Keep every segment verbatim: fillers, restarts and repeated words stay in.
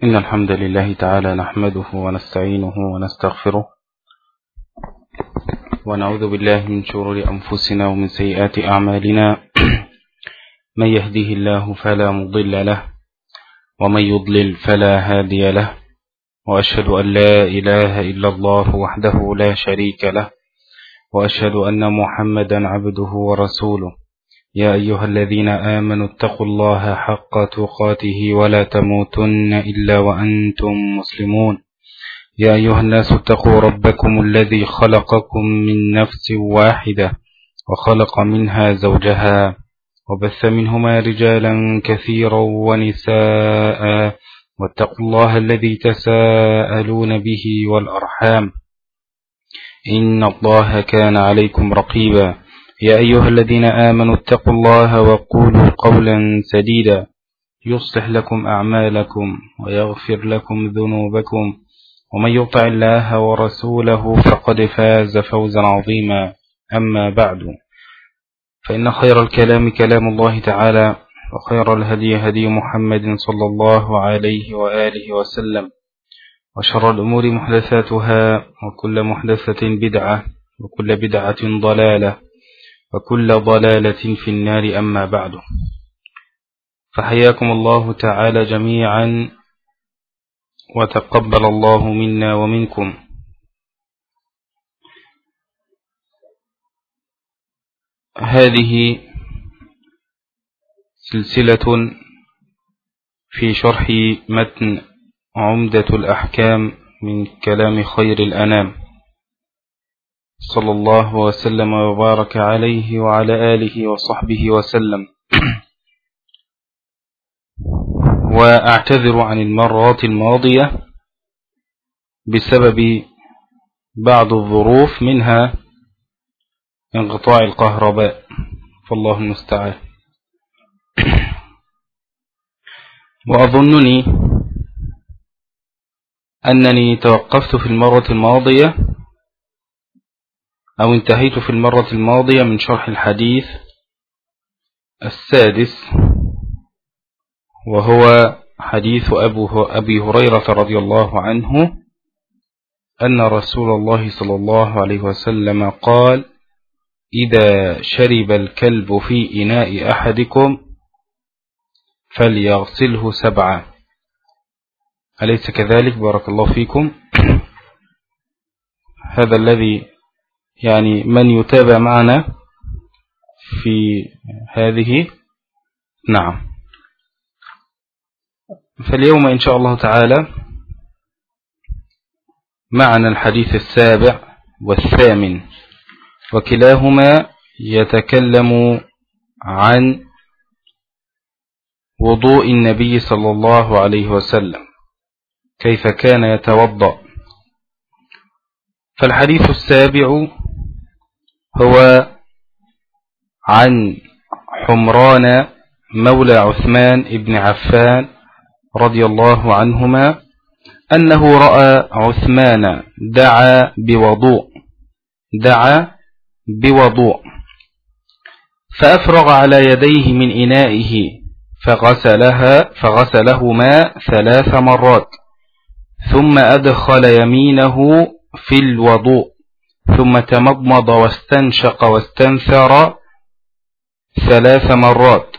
إن الحمد لله تعالى نحمده ونستعينه ونستغفره ونعوذ بالله من شرور أنفسنا ومن سيئات أعمالنا من يهده الله فلا مضل له ومن يضلل فلا هادي له وأشهد أن لا إله إلا الله وحده لا شريك له وأشهد أن محمدا عبده ورسوله يا أيها الذين آمنوا اتقوا الله حق تقاته ولا تموتن إلا وأنتم مسلمون يا أيها الناس اتقوا ربكم الذي خلقكم من نفس واحدة وخلق منها زوجها وبث منهما رجالا كثيرا ونساء واتقوا الله الذي تساءلون به والأرحام إن الله كان عليكم رقيبا يا أيها الذين آمنوا اتقوا الله وقولوا قولا سديدا يصلح لكم أعمالكم ويغفر لكم ذنوبكم ومن يطع الله ورسوله فقد فاز فوزا عظيما أما بعد فإن خير الكلام كلام الله تعالى وخير الهدي هدي محمد صلى الله عليه وآله وسلم وشر الأمور محدثاتها وكل محدثة بدعة وكل بدعة ضلالة وكل ضلالة في النار أما بعد فحياكم الله تعالى جميعا وتقبل الله منا ومنكم. هذه سلسلة في شرح متن عمدة الأحكام من كلام خير الأنام صلى الله وسلم وبارك عليه وعلى آله وصحبه وسلم. وأعتذر عن المرات الماضية بسبب بعض الظروف منها انقطاع الكهرباء فالله المستعان. وأظنني أنني توقفت في المرة الماضية أو انتهيت في المرة الماضية من شرح الحديث السادس وهو حديث أبي هريرة رضي الله عنه أن رسول الله صلى الله عليه وسلم قال إذا شرب الكلب في إناء أحدكم فليغسله سبعا. أليس كذلك؟ بارك الله فيكم. هذا الذي يعني من يتابع معنا في هذه نعم. فاليوم إن شاء الله تعالى معنا الحديث السابع والثامن وكلاهما يتكلم عن وضوء النبي صلى الله عليه وسلم كيف كان يتوضأ. فالحديث السابع هو عن حمران مولى عثمان بن عفان رضي الله عنهما أنه رأى عثمان دعا بوضوء دعا بوضوء فأفرغ على يديه من إنائه فغسلها فغسلهما ثلاث مرات ثم أدخل يمينه في الوضوء ثم تمضمض واستنشق واستنثر ثلاث مرات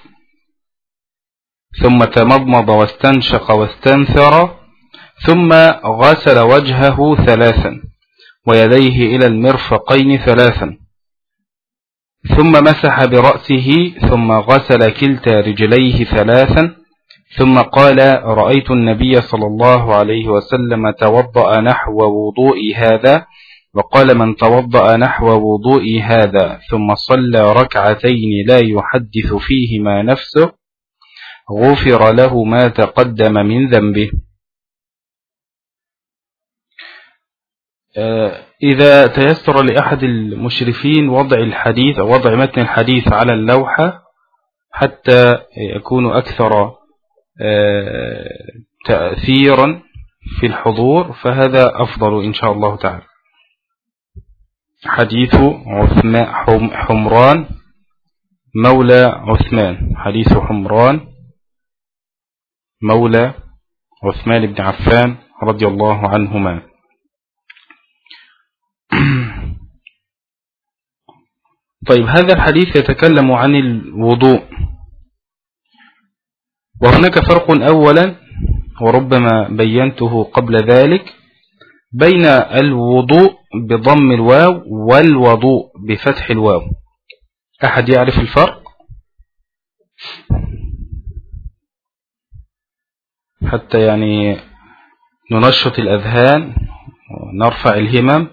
ثم تمضمض واستنشق واستنثر ثم غسل وجهه ثلاثا ويديه إلى المرفقين ثلاثا ثم مسح برأسه ثم غسل كلتا رجليه ثلاثا ثم قال رأيت النبي صلى الله عليه وسلم توضأ نحو وضوء هذا وقال من توضأ نحو وضوء هذا ثم صلى ركعتين لا يحدث فيهما نفسه غفر له ما تقدم من ذنبه. إذا تيسر لأحد المشرفين وضع الحديث أو وضع متن الحديث على اللوحة حتى يكون أكثر تأثيرا في الحضور فهذا أفضل إن شاء الله تعالى. حديث حمران مولى عثمان حديث حمران مولى عثمان بن عفان رضي الله عنهما. طيب، هذا الحديث يتكلم عن الوضوء، وهناك فرق أولا وربما بينته قبل ذلك بين الوضوء بضم الواو والوضوء بفتح الواو. أحد يعرف الفرق حتى يعني ننشط الأذهان ونرفع الهمم؟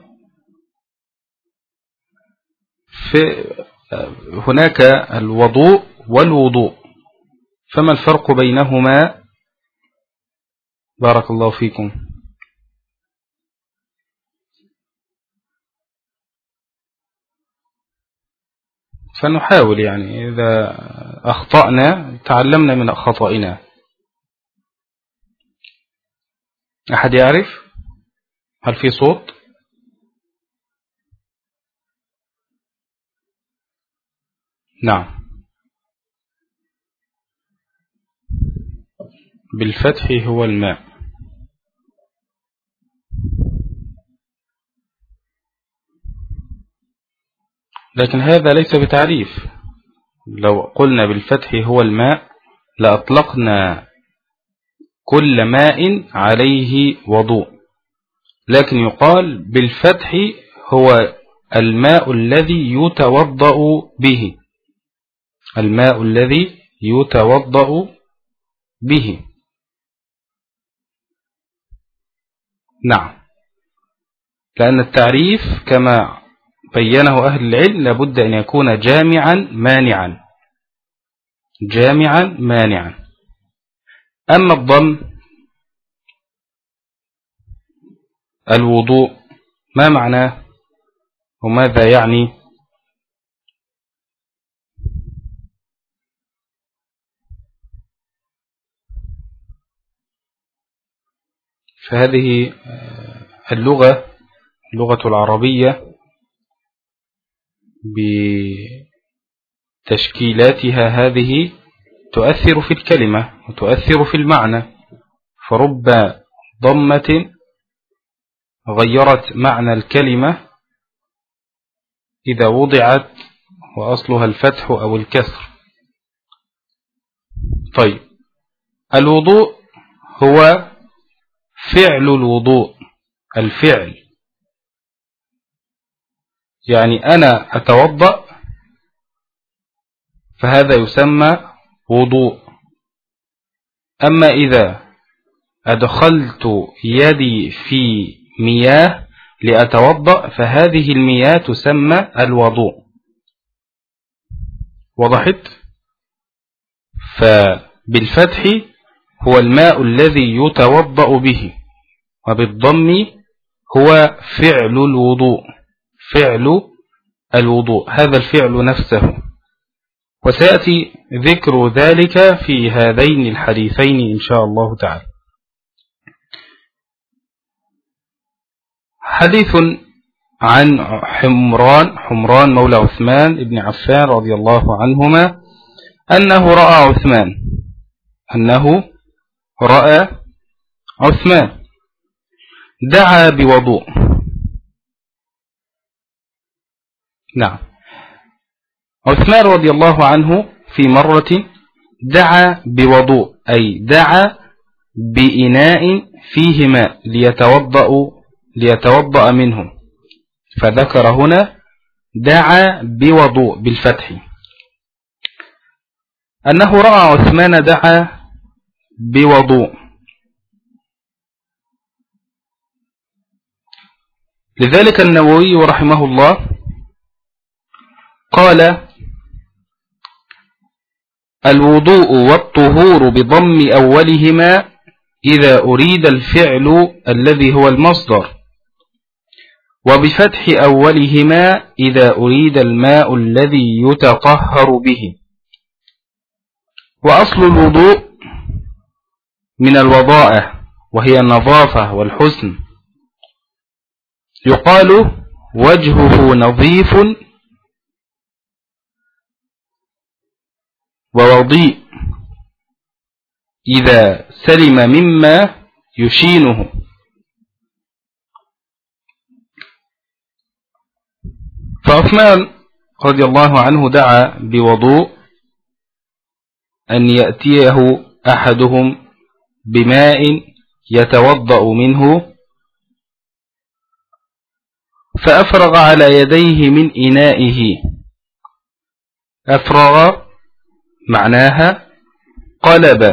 في هناك الوضوء والوضوء، فما الفرق بينهما؟ بارك الله فيكم. فنحاول يعني إذا أخطأنا تعلمنا من خطئنا. أحد يعرف؟ هل في صوت؟ نعم، بالفتح هو الماء. لكن هذا ليس بتعريف. لو قلنا بالفتح هو الماء لأطلقنا كل ماء عليه وضوء، لكن يقال بالفتح هو الماء الذي يتوضأ به، الماء الذي يتوضأ به. نعم، لأن التعريف كما بينه أهل العلم لابد أن يكون جامعا مانعا، جامعا مانعا. أما الضم الوضوء ما معناه وماذا يعني؟ فهذه اللغة اللغة العربية بتشكيلاتها هذه تؤثر في الكلمة وتؤثر في المعنى، فرب ضمة غيرت معنى الكلمة إذا وضعت وأصلها الفتح أو الكسر. طيب، الوضوء هو فعل الوضوء، الفعل، يعني أنا أتوضأ فهذا يسمى وضوء. أما إذا أدخلت يدي في مياه لأتوضأ فهذه المياه تسمى الوضوء. وضحت؟ فبالفتح هو الماء الذي يتوضأ به، وبالضم هو فعل الوضوء، فعل الوضوء، هذا الفعل نفسه. وسيأتي ذكر ذلك في هذين الحديثين إن شاء الله تعالى. حديث عن حمران حمران مولى عثمان بن عفان رضي الله عنهما أنه رأى عثمان أنه رأى عثمان دعا بوضوء. نعم، عثمان رضي الله عنه في مرة دعا بوضوء، أي دعا بإناء فيه ماء ليتوضأ ليتوضأ منه، فذكر هنا دعا بوضوء بالفتح، أنه رأى عثمان دعا بوضوء. لذلك النووي رحمه الله قال: الوضوء والطهور بضم أولهما إذا أريد الفعل الذي هو المصدر، وبفتح أولهما إذا أريد الماء الذي يتطهر به. وأصل الوضوء من الوضاءة وهي النظافة والحسن، يقال وجهه نظيف ووضيء إذا سلم مما يشينه. فعثمان رضي الله عنه دعا بوضوء أن يأتيه أحدهم بماء يتوضأ منه، فأفرغ على يديه من إنائه. أفرغ معناها قلب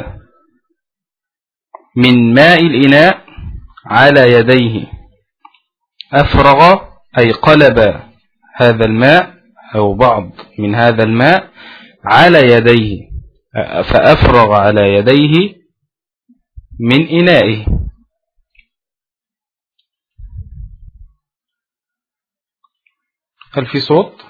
من ماء الإناء على يديه. أفرغ أي قلب هذا الماء أو بعض من هذا الماء على يديه، فأفرغ على يديه من إنائه. هل في صوت؟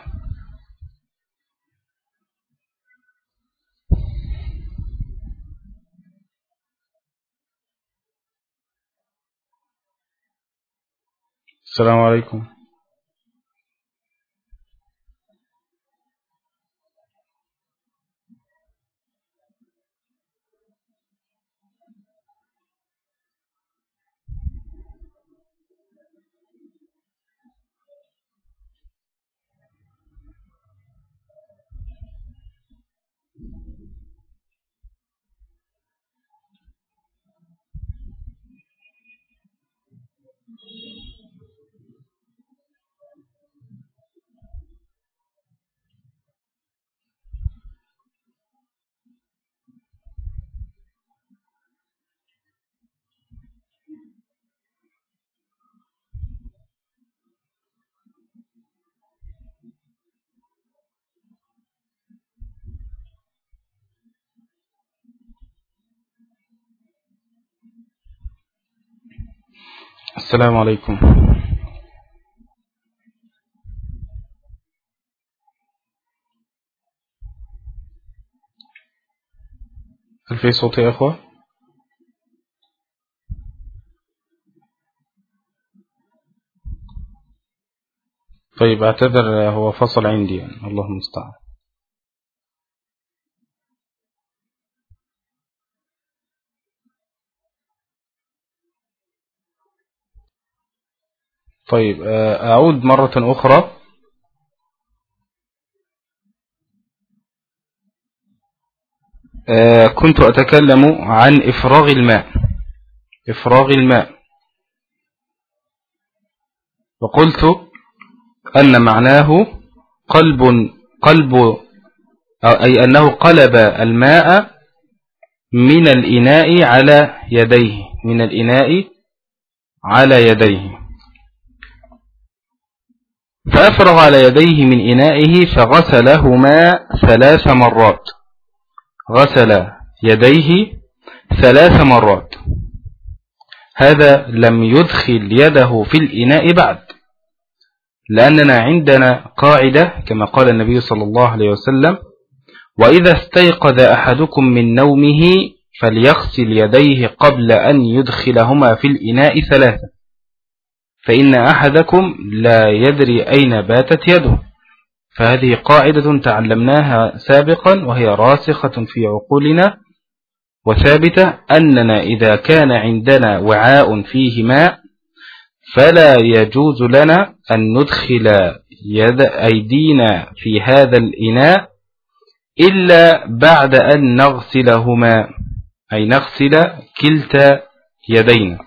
السلام عليكم. السلام عليكم. هل في صوت يا أخوة؟ طيب اعتذر، هو فصل عندي يعني. الله المستعان. طيب أعود مرة أخرى. كنت أتكلم عن إفراغ الماء إفراغ الماء وقلت أن معناه قلب قلب أي أنه قلب الماء من الإناء على يديه من الإناء على يديه فأفرغ على يديه من إنائه فغسلهما ثلاث مرات غسل يديه ثلاث مرات. هذا لم يدخل يده في الإناء بعد، لأننا عندنا قاعدة كما قال النبي صلى الله عليه وسلم: وإذا استيقظ أحدكم من نومه فليغسل يديه قبل أن يدخلهما في الإناء ثلاثة، فإن أحدكم لا يدري أين باتت يده. فهذه قاعدة تعلمناها سابقا وهي راسخة في عقولنا وثابتة، أننا إذا كان عندنا وعاء فيه ماء فلا يجوز لنا أن ندخل يد أيدينا في هذا الإناء إلا بعد أن نغسلهما، أي نغسل كلتا يدينا،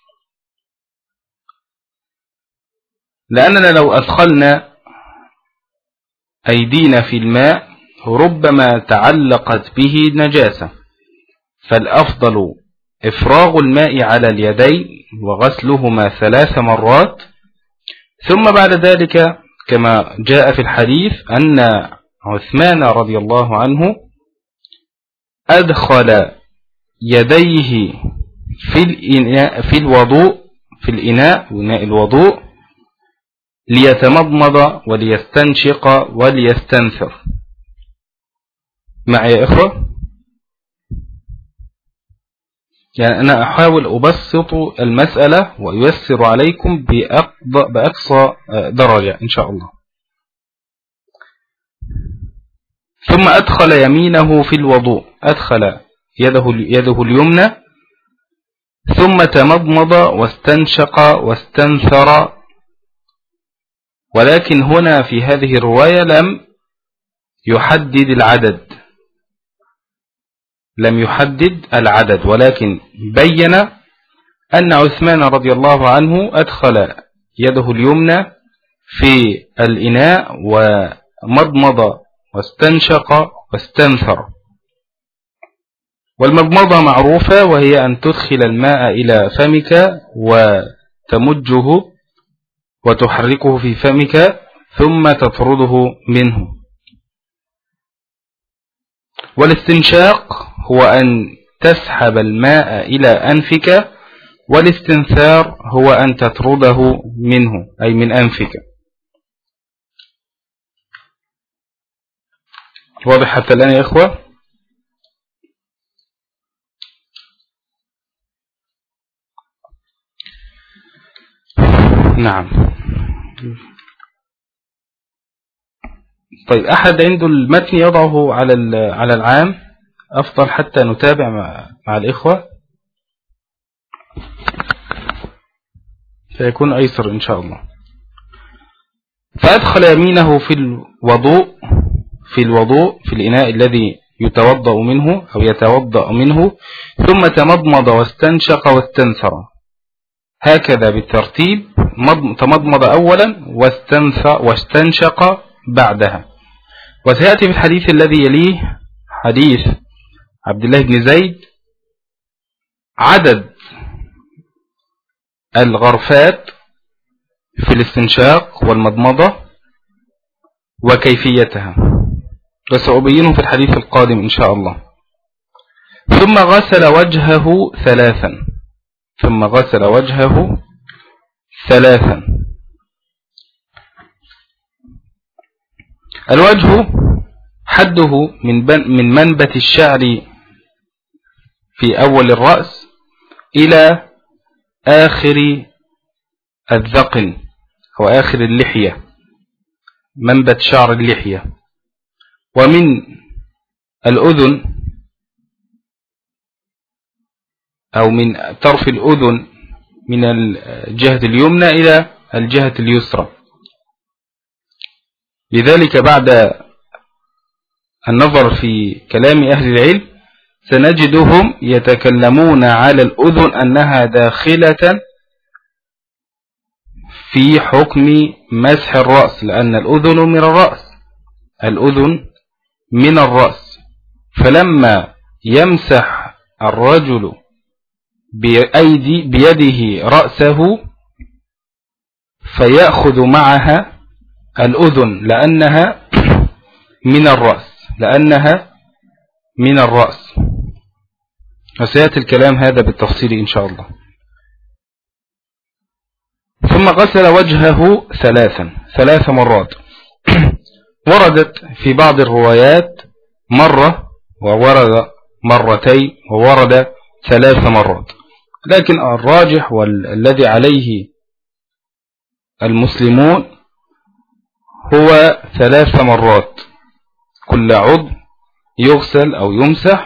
لأننا لو أدخلنا أيدينا في الماء ربما تعلقت به نجاسة، فالأفضل إفراغ الماء على اليدين وغسلهما ثلاث مرات. ثم بعد ذلك كما جاء في الحديث أن عثمان رضي الله عنه أدخل يديه في الإناء في الوضوء في الإناء وإناء الوضوء ليتمضمض وليستنشق وليستنثر. معي يا إخوة؟ يعني أنا أحاول أبسط المسألة ويسر عليكم بأقصى درجة إن شاء الله. ثم أدخل يمينه في الوضوء، أدخل يده, يده اليمنى ثم تمضمض واستنشق واستنثر. ولكن هنا في هذه الرواية لم يحدد العدد لم يحدد العدد ولكن بين أن عثمان رضي الله عنه أدخل يده اليمنى في الإناء ومضمض واستنشق واستنثر. والمضمضة معروفة، وهي أن تدخل الماء إلى فمك وتمجه وتحركه في فمك ثم تطرده منه. والاستنشاق هو أن تسحب الماء إلى أنفك، والاستنثار هو أن تطرده منه أي من أنفك. واضح حتى الآن يا إخوة؟ نعم. طيب، أحد عنده المتن يضعه على على العام أفضل حتى نتابع مع, مع الإخوة، فيكون أيسر إن شاء الله. فأدخل يمينه في الوضوء في الوضوء في الإناء الذي يتوضأ منه أو يتوضأ منه، ثم تمضمض واستنشق واستنثر، هكذا بالترتيب. تمضمض أولا واستنشق بعدها. وسيأتي في الحديث الذي يليه حديث عبد الله بن زيد عدد الغرفات في الاستنشاق والمضمضة وكيفيتها، وسأبينه في الحديث القادم إن شاء الله. ثم غسل وجهه ثلاثا ثم غسل وجهه ثلاثا الوجه حده من من منبت الشعر في أول الرأس إلى آخر الذقن أو آخر اللحية، منبت شعر اللحية. ومن الأذن أو من طرف الأذن من الجهة اليمنى إلى الجهة اليسرى. لذلك بعد النظر في كلام أهل العلم سنجدهم يتكلمون على الأذن أنها داخلة في حكم مسح الرأس، لأن الأذن من الرأس الأذن من الرأس فلما يمسح الرجل بأيدي بيده رأسه فيأخذ معها الأذن لأنها من الرأس لأنها من الرأس وسيأتي الكلام هذا بالتفصيل إن شاء الله. ثم غسل وجهه ثلاثا ثلاث مرات. وردت في بعض الروايات مرة، وورد مرتين، وورد ثلاث مرات، لكن الراجح والذي عليه المسلمون هو ثلاث مرات، كل عضو يغسل أو يمسح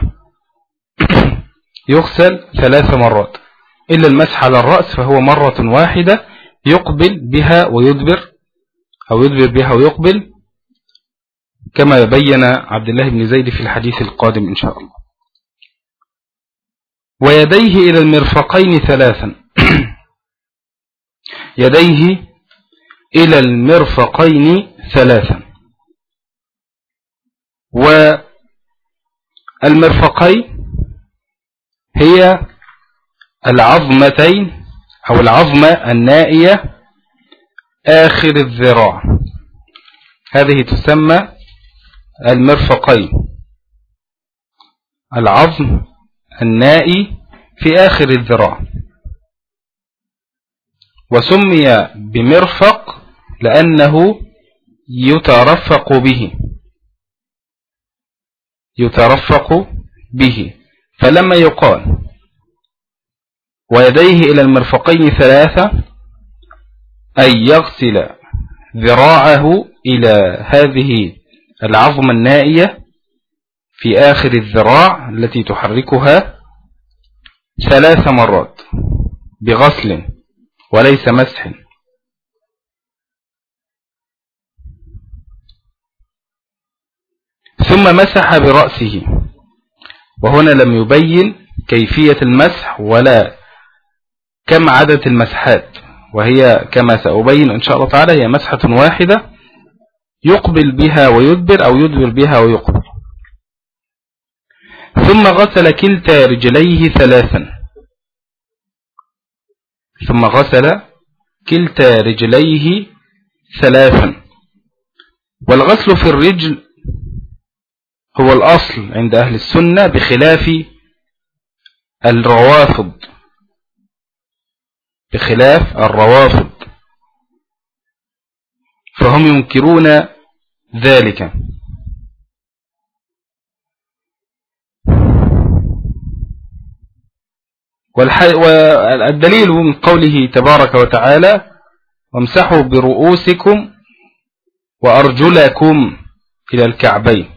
يغسل ثلاث مرات، إلا المسح على الرأس فهو مرة واحدة يقبل بها ويدبر أو يدبر بها ويقبل، كما بين عبد الله بن زيد في الحديث القادم إن شاء الله. ويديه إلى المرفقين ثلاثا يديه إلى المرفقين ثلاثا. والمرفقين هي العظمتين أو العظمة النائية آخر الذراع، هذه تسمى المرفقين، العظم النائي في آخر الذراع. وسمي بمرفق لأنه يترفق به يترفق به فلما يقال ويديه إلى المرفقين ثلاثة أي يغسل ذراعه إلى هذه العظمة النائية في آخر الذراع التي تحركها ثلاث مرات. بغسل وليس مسح. ثم مسح برأسه، وهنا لم يبين كيفية المسح ولا كم عدد المسحات، وهي كما سأبين إن شاء الله تعالى هي مسحة واحدة يقبل بها ويدبر أو يدبر بها ويقبل. ثم غسل كلتا رجليه ثلاثا ثم غسل كلتا رجليه ثلاثا والغسل في الرجل هو الأصل عند أهل السنة، بخلاف الروافض بخلاف الروافض فهم ينكرون ذلك. والدليل من قوله تبارك وتعالى وامسحوا برؤوسكم وأرجلكم إلى الكعبين،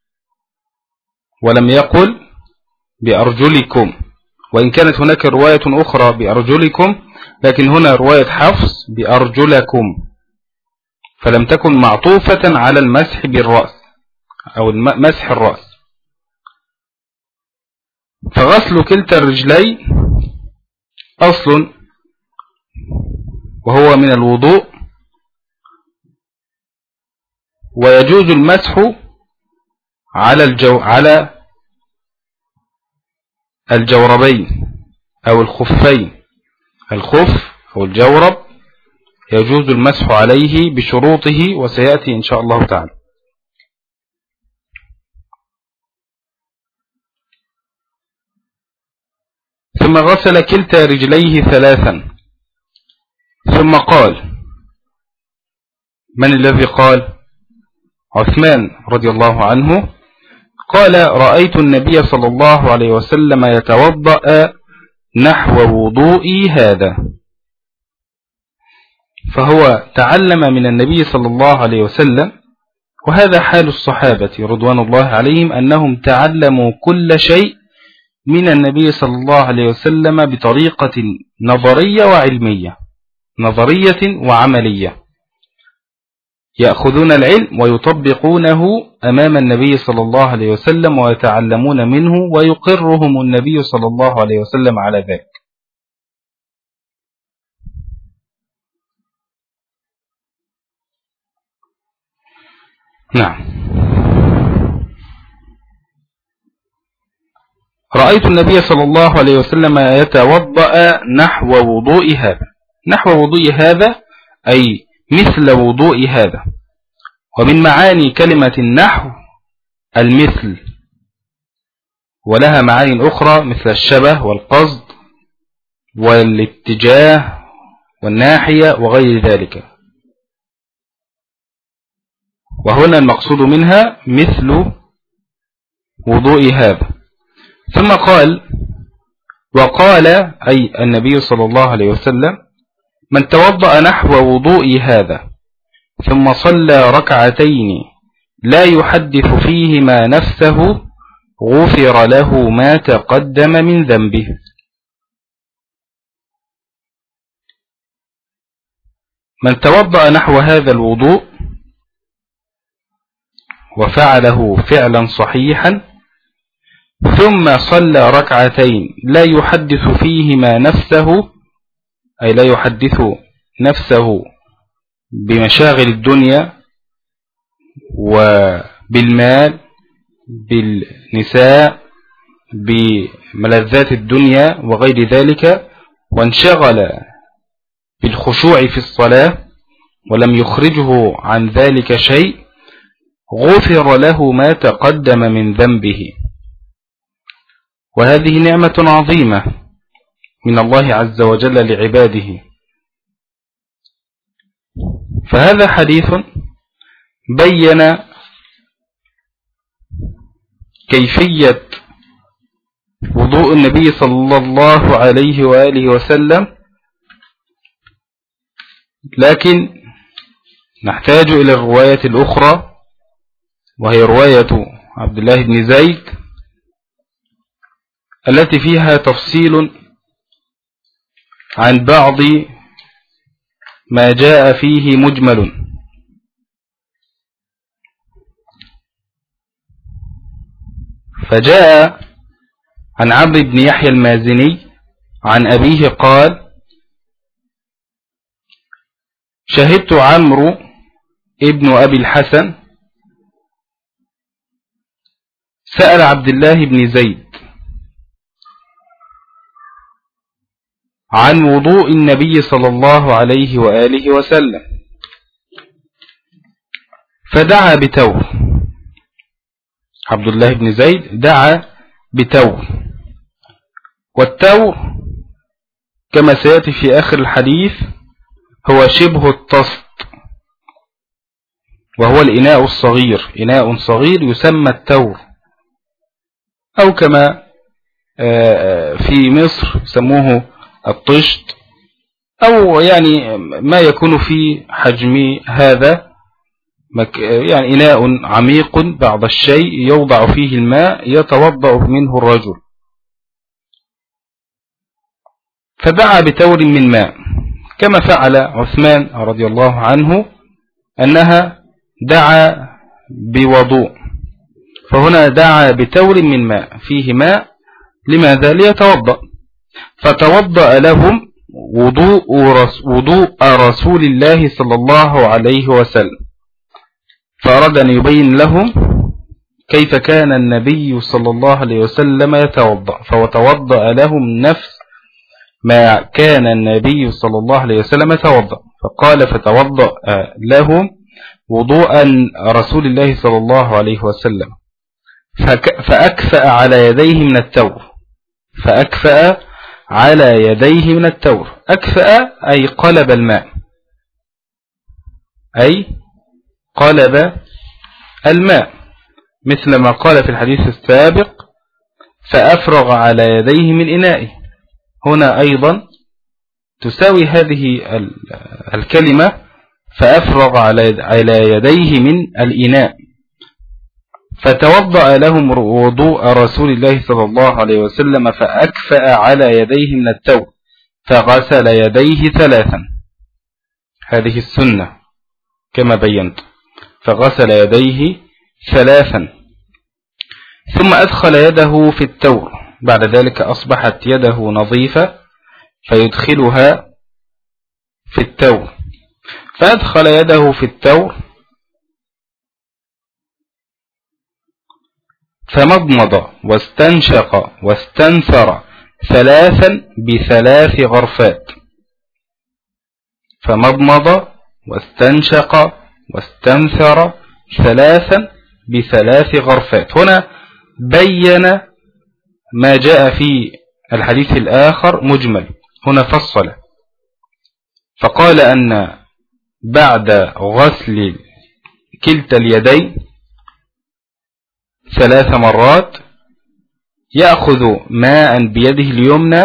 ولم يقل بأرجلكم، وإن كانت هناك رواية أخرى بأرجلكم، لكن هنا رواية حفص بأرجلكم، فلم تكن معطوفة على المسح بالرأس أو مسح الرأس. فغسل كلتا الرجلين أصل وهو من الوضوء، ويجوز المسح على الجو على الجوربين أو الخفين. الخف أو الجورب يجوز المسح عليه بشروطه، وسيأتي إن شاء الله تعالى. ثم غسل كلتا رجليه ثلاثا ثم قال، من الذي قال؟ عثمان رضي الله عنه قال رأيت النبي صلى الله عليه وسلم يتوضأ نحو وضوئي هذا، فهو تعلم من النبي صلى الله عليه وسلم، وهذا حال الصحابة رضوان الله عليهم أنهم تعلموا كل شيء من النبي صلى الله عليه وسلم بطريقة نظرية وعلمية، نظرية وعملية، يأخذون العلم ويطبقونه أمام النبي صلى الله عليه وسلم ويتعلمون منه، ويقرهم النبي صلى الله عليه وسلم على ذلك. نعم. رأيت النبي صلى الله عليه وسلم يتوضأ نحو وضوء هذا. نحو وضوء هذا أي مثل وضوء هذا، ومن معاني كلمة النحو المثل، ولها معاني أخرى مثل الشبه والقصد والاتجاه والناحية وغير ذلك، وهنا المقصود منها مثل وضوء هذا. ثم قال، وقال أي النبي صلى الله عليه وسلم من توضأ نحو وضوء هذا ثم صلى ركعتين لا يحدث فيهما نفسه غفر له ما تقدم من ذنبه. من توضأ نحو هذا الوضوء وفعله فعلا صحيحا ثم صلى ركعتين لا يحدث فيهما نفسه، أي لا يحدث نفسه بمشاغل الدنيا وبالمال بالنساء بملذات الدنيا وغير ذلك، وانشغل بالخشوع في الصلاة ولم يخرجه عن ذلك شيء، غفر له ما تقدم من ذنبه. وهذه نعمة عظيمة من الله عز وجل لعباده. فهذا حديث بين كيفية وضوء النبي صلى الله عليه وآله وسلم، لكن نحتاج إلى الرواية الأخرى، وهي رواية عبد الله بن زيد التي فيها تفصيل عن بعض ما جاء فيه مجمل. فجاء عن عمرو بن يحيى المازني عن أبيه قال: شهدت عمرو ابن أبي الحسن سأل عبد الله بن زيد عن وضوء النبي صلى الله عليه وآله وسلم فدعا بتور. عبد الله بن زيد دعا بتور، والتور كما سيأتي في آخر الحديث هو شبه الطست، وهو الإناء الصغير، إناء صغير يسمى التور، أو كما في مصر يسموه الطشت، أو يعني ما يكون في حجم هذا، يعني إناء عميق بعض الشيء يوضع فيه الماء يتوضأ منه الرجل. فدعا بتور من ماء كما فعل عثمان رضي الله عنه أنها دعا بوضوء، فهنا دعا بتور من ماء فيه ماء. لماذا؟ ليتوضأ. فتوضأ لهم وضوء وضوء رسول الله صلى الله عليه وسلم، فأراد أن يبين لهم كيف كان النبي صلى الله عليه وسلم يتوضأ، فوتوضأ لهم نفس ما كان النبي صلى الله عليه وسلم يتوضأ. فقال: فتوضأ لهم وضوء رسول الله صلى الله عليه وسلم فأكفأ على يديه من التور. فأكفأ على يديه من التور. أكفأ أي قلب الماء، أي قلب الماء، مثل ما قال في الحديث السابق: فأفرغ على يديه من إنائه. هنا أيضا تساوي هذه الكلمة فأفرغ على يديه من الإناء. فتوضأ لهم وضوء رسول الله صلى الله عليه وسلم فأكفأ على يديه من التور فغسل يديه ثلاثا. هذه السنة كما بينت، فغسل يديه ثلاثا ثم أدخل يده في التور. بعد ذلك أصبحت يده نظيفة فيدخلها في التور. فأدخل يده في التور فمضمض واستنشق واستنثر ثلاثا بثلاث غرفات. فمضمض واستنشق واستنثر ثلاثا بثلاث غرفات. هنا بين ما جاء في الحديث الآخر مجمل، هنا فصل فقال أن بعد غسل كلتا اليدين ثلاث مرات يأخذ ماء بيده اليمنى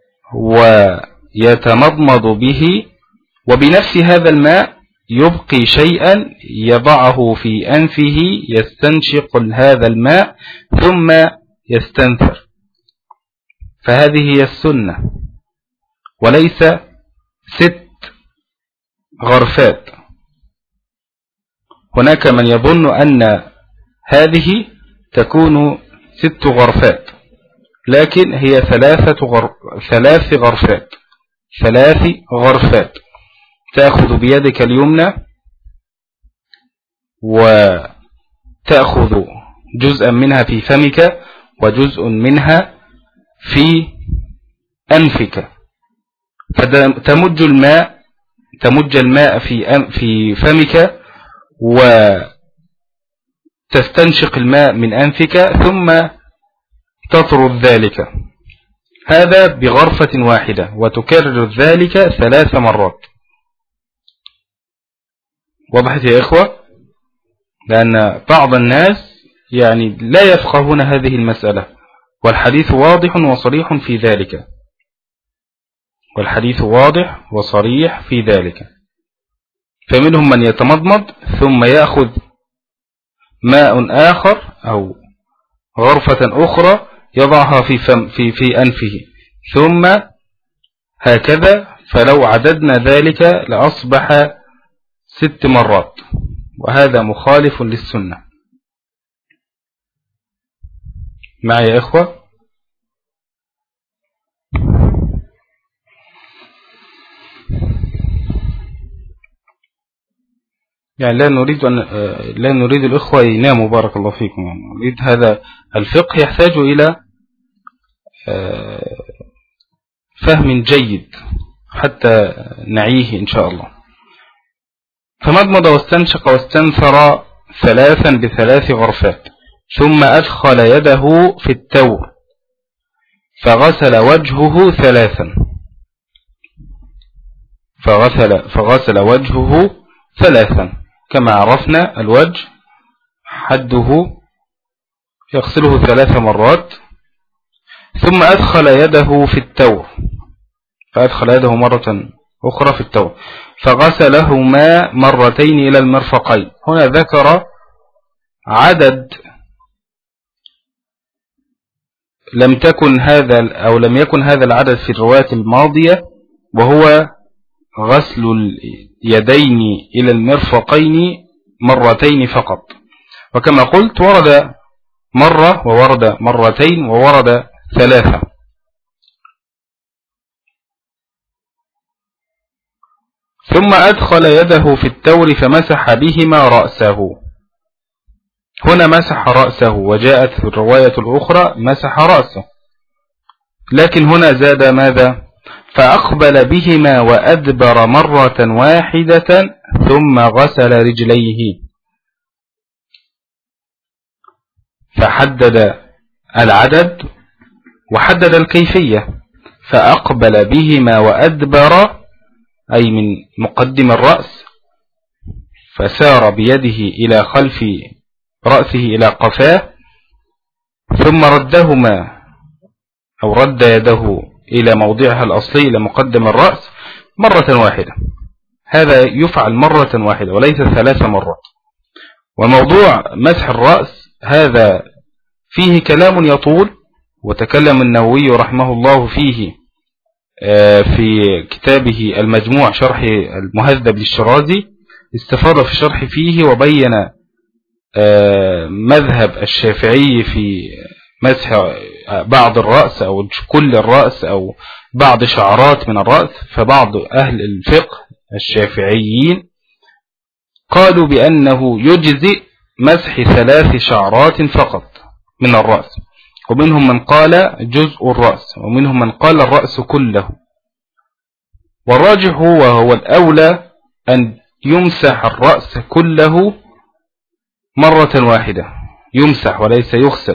ويتمضمض به، وبنفس هذا الماء يبقي شيئا يضعه في أنفه يستنشق هذا الماء ثم يستنثر. فهذه هي السنة، وليس ست غرفات. هناك من يظن أن هذه تكون ست غرفات، لكن هي ثلاثة غرف ثلاث غرفات ثلاث غرفات. تأخذ بيدك اليمنى وتأخذ جزءا منها في فمك وجزء منها في أنفك، فتمج الماء تمج الماء في في فمك وتستنشق الماء من أنفك ثم تطرد ذلك. هذا بغرفة واحدة، وتكرر ذلك ثلاث مرات. وضحت يا إخوة؟ لأن بعض الناس يعني لا يفقهون هذه المسألة، والحديث واضح وصريح في ذلك والحديث واضح وصريح في ذلك. فمنهم من يتمضمض ثم يأخذ ماء آخر أو غرفة أخرى يضعها في فم في في أنفه ثم هكذا، فلو عددنا ذلك لأصبح ست مرات، وهذا مخالف للسنة. معي يا إخوة؟ يعني لا نريد أن لا نريد الإخوة يناموا، بارك الله فيكم. يعني نريد هذا الفقه يحتاج إلى فهم جيد حتى نعيه إن شاء الله. فمضمض واستنشق واستنثر ثلاثا بثلاث غرفات، ثم أدخل يده في التور فغسل وجهه ثلاثا فغسل, فغسل وجهه ثلاثا كما عرفنا الوجه حده يغسله ثلاث مرات. ثم أدخل يده في التور فأدخل يده مرة أخرى في التور فغسلهما مرتين إلى المرفقين. هنا ذكر عدد لم تكن هذا أو لم يكن هذا العدد في الرواية الماضية، وهو غسل اليدين إلى المرفقين مرتين فقط. وكما قلت ورد مرة وورد مرتين وورد ثلاثة. ثم أدخل يده في التور فمسح بهما رأسه. هنا مسح رأسه، وجاءت في الرواية الأخرى مسح رأسه، لكن هنا زاد ماذا؟ فأقبل بهما وأدبر مرة واحدة ثم غسل رجليه. فحدد العدد وحدد الكيفية. فأقبل بهما وأدبر أي من مقدم الرأس، فسار بيده إلى خلف رأسه إلى قفاه، ثم ردهما أو رد يده إلى موضعها الأصلي إلى مقدم الرأس مرة واحدة. هذا يفعل مرة واحدة وليس ثلاث مرات. وموضوع مسح الرأس هذا فيه كلام يطول، وتكلم النووي رحمه الله فيه في كتابه المجموع شرح المهذب للشرازي، استفاض في الشرح فيه وبين مذهب الشافعي في مسح بعض الرأس أو كل الرأس أو بعض شعرات من الرأس. فبعض أهل الفقه الشافعيين قالوا بأنه يجزئ مسح ثلاث شعرات فقط من الرأس، ومنهم من قال جزء الرأس، ومنهم من قال الرأس كله. والراجح هو هو الأولى أن يمسح الرأس كله مرة واحدة، يمسح وليس يغسل.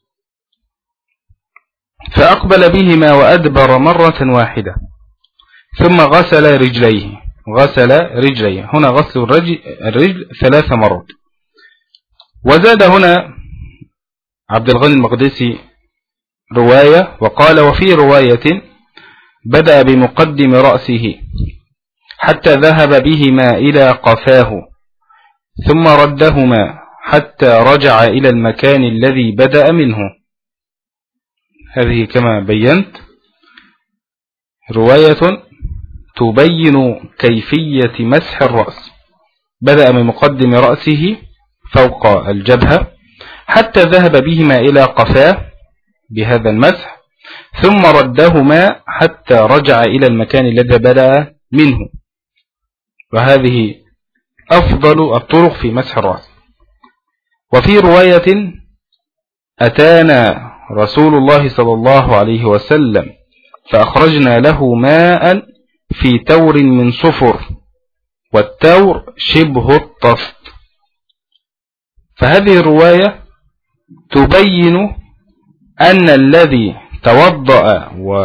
فأقبل بهما وأدبر مرة واحدة ثم غسل رجليه. غسل رجليه هنا غسل الرجل, الرجل ثلاث مرات. وزاد هنا عبد الغني المقدسي رواية وقال: وفي رواية بدأ بمقدم رأسه حتى ذهب بهما إلى قفاه ثم ردهما حتى رجع إلى المكان الذي بدأ منه. هذه كما بينت رواية تبين كيفية مسح الرأس. بدأ من مقدم رأسه فوق الجبهة حتى ذهب بهما إلى قفاه بهذا المسح، ثم ردهما حتى رجع إلى المكان الذي بدأ منه. وهذه أفضل الطرق في مسح الرأس. وفي رواية: أتانا رسول الله صلى الله عليه وسلم فأخرجنا له ماء في تور من صفر، والتور شبه الطست. فهذه الرواية تبين أن الذي توضأ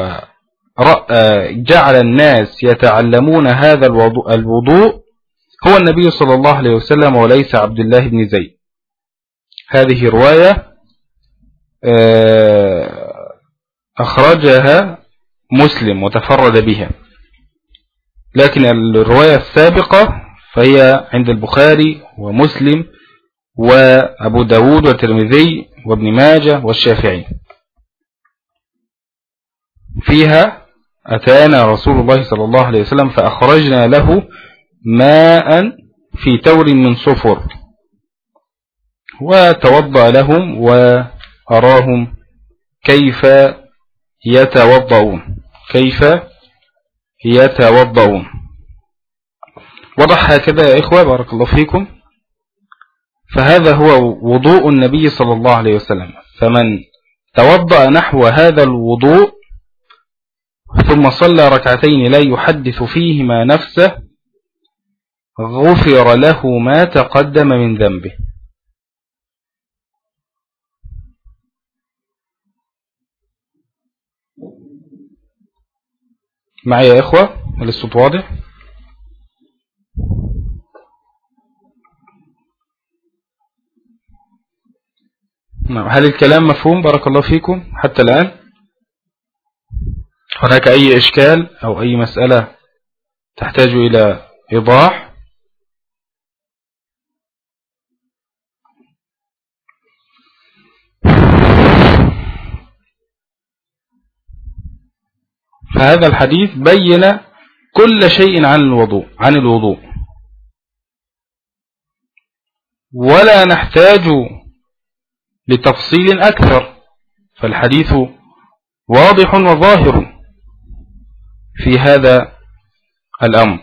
وجعل الناس يتعلمون هذا الوضوء هو النبي صلى الله عليه وسلم وليس عبد الله بن زيد. هذه رواية أخرجها مسلم وتفرد بها، لكن الرواية السابقة فهي عند البخاري ومسلم وأبو داود والترمذي وابن ماجه والشافعي. فيها أتانا رسول الله صلى الله عليه وسلم فأخرجنا له ماء في تور من صفر، وتوضأ لهم وأراهم كيف يتوضؤون كيف يتوضؤون وضح هكذا يا إخوة بارك الله فيكم. فهذا هو وضوء النبي صلى الله عليه وسلم، فمن توضأ نحو هذا الوضوء ثم صلى ركعتين لا يحدث فيهما نفسه غفر له ما تقدم من ذنبه. معي يا إخوة؟ هل الصوت واضح؟ هل الكلام مفهوم بارك الله فيكم حتى الآن؟ هناك أي إشكال أو أي مسألة تحتاج إلى إيضاح؟ فهذا الحديث بين كل شيء عن الوضوء عن الوضوء ولا نحتاج لتفصيل أكثر، فالحديث واضح وظاهر في هذا الأمر.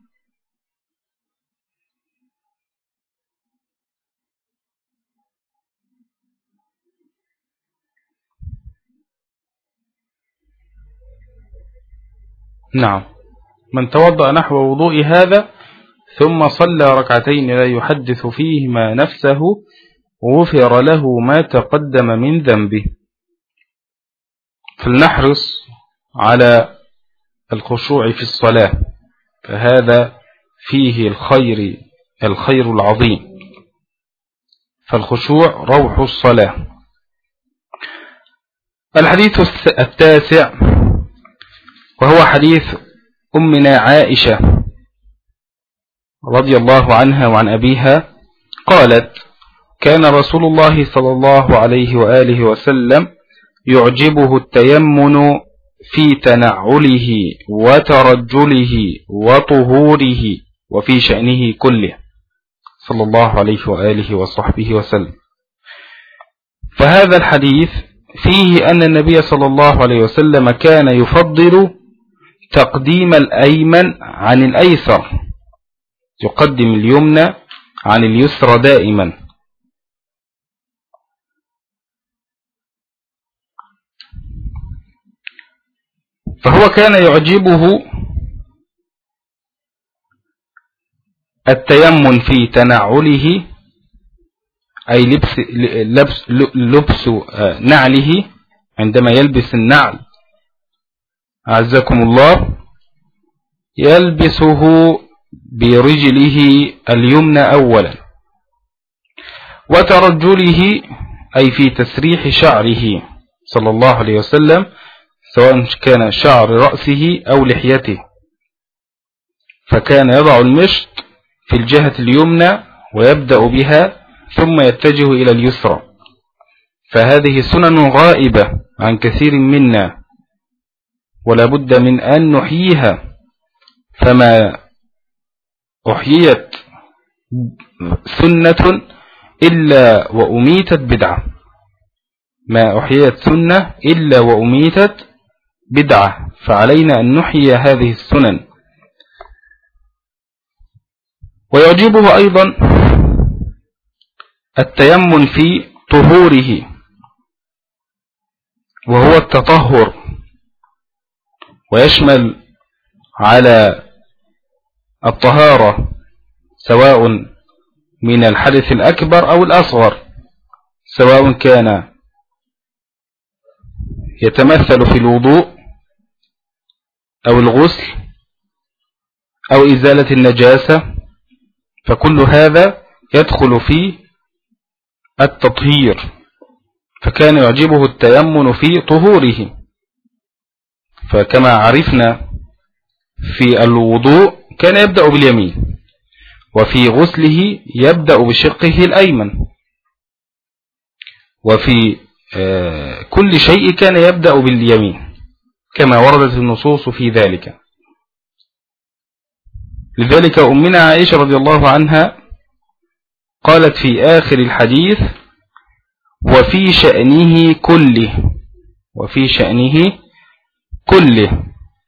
نعم، من توضأ نحو وضوء هذا ثم صلى ركعتين لا يحدث فيهما نفسه غفر له ما تقدم من ذنبه. فلنحرص على الخشوع في الصلاة، فهذا فيه الخير الخير العظيم، فالخشوع روح الصلاة. الحديث التاسع وهو حديث أمنا عائشة رضي الله عنها وعن أبيها قالت: كان رسول الله صلى الله عليه وآله وسلم يعجبه التيمن في تنعله وترجله وطهوره وفي شأنه كله صلى الله عليه وآله وصحبه وسلم. فهذا الحديث فيه أن النبي صلى الله عليه وسلم كان يفضل تقديم الأيمن عن الأيسر، يقدم اليمنى عن اليسرى دائما. فهو كان يعجبه التيمن في تنعله، أي لبس, لبس, لبس نعله، عندما يلبس النعل أعزكم الله يلبسه برجله اليمنى أولا، وترجله أي في تسريح شعره صلى الله عليه وسلم، سواء كان شعر رأسه أو لحيته، فكان يضع المشط في الجهة اليمنى ويبدأ بها ثم يتجه إلى اليسرى. فهذه سنن غائبة عن كثير منا ولا بد من أن نحييها، فما أحييت سنة إلا وأميتت بدعة، ما أحييت سنة إلا وأميتت بدعة، فعلينا أن نحيي هذه السنن. ويعجبه أيضا التيمن في طهوره، وهو التطهر، ويشمل على الطهارة سواء من الحدث الأكبر أو الأصغر، سواء كان يتمثل في الوضوء أو الغسل أو إزالة النجاسة، فكل هذا يدخل في التطهير. فكان يعجبه التيمن في طهوره، فكما عرفنا في الوضوء كان يبدأ باليمين، وفي غسله يبدأ بشقه الأيمن، وفي كل شيء كان يبدأ باليمين. كما وردت النصوص في ذلك. لذلك أمنا عائشة رضي الله عنها قالت في آخر الحديث: وفي شأنه كله، وفي شأنه كله.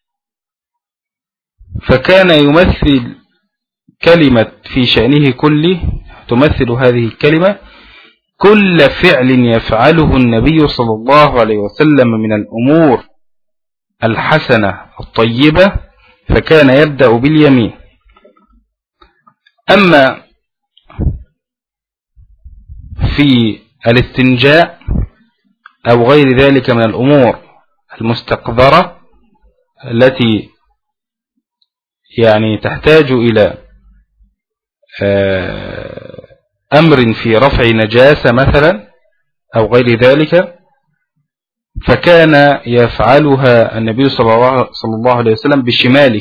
فكان يمثل كلمة في شأنه كله، تمثل هذه الكلمة كل فعل يفعله النبي صلى الله عليه وسلم من الأمور الحسنة الطيبة، فكان يبدأ باليمين. أما في الاستنجاء أو غير ذلك من الأمور المستقذرة التي يعني تحتاج إلى أمر في رفع نجاسة مثلا أو غير ذلك، فكان يفعلها النبي صلى الله عليه وسلم بشماله،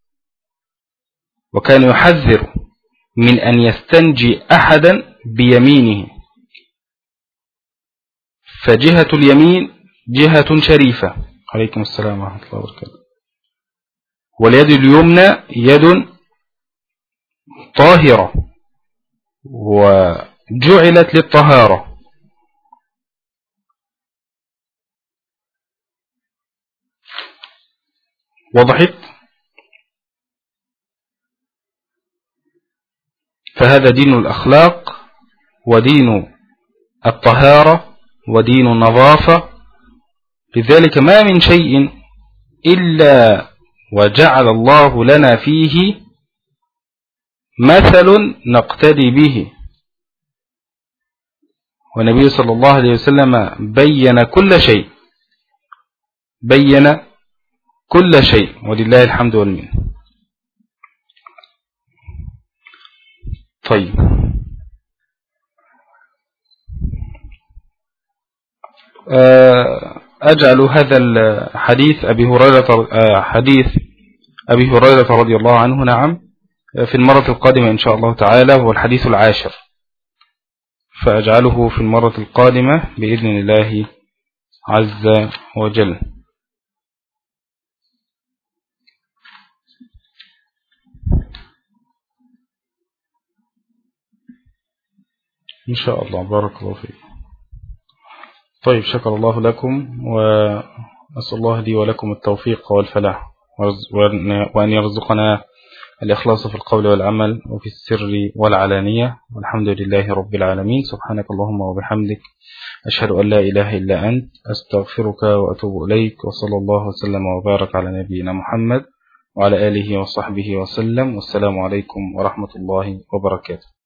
وكان يحذر من أن يستنجي أحدا بيمينه، فجهة اليمين جهة شريفة. عليكم السلام ورحمة الله وبركاته. واليد اليمنى يد طاهرة وجعلت للطهارة. وضحت؟ فهذا دين الأخلاق ودين الطهارة ودين النظافة. لذلك ما من شيء إلا وجعل الله لنا فيه مثل نقتدي به، والنبي صلى الله عليه وسلم بين كل شيء، بين كل شيء، ولله الحمد والمنة. طيب، أجعل هذا الحديث أبي هريرة حديث أبي هريرة رضي الله عنه نعم في المرة القادمة إن شاء الله تعالى، هو الحديث العاشر، فأجعله في المرة القادمة بإذن الله عز وجل. إن شاء الله. بارك الله فيك. طيب، شكر الله لكم، وأسأل الله لي ولكم التوفيق والفلاح، وأن يرزقنا الإخلاص في القول والعمل وفي السر والعلانية، والحمد لله رب العالمين. سبحانك اللهم وبحمدك، أشهد أن لا إله إلا أنت، أستغفرك وأتوب إليك، وصلى الله وسلم وبارك على نبينا محمد وعلى آله وصحبه وسلم، والسلام عليكم ورحمة الله وبركاته.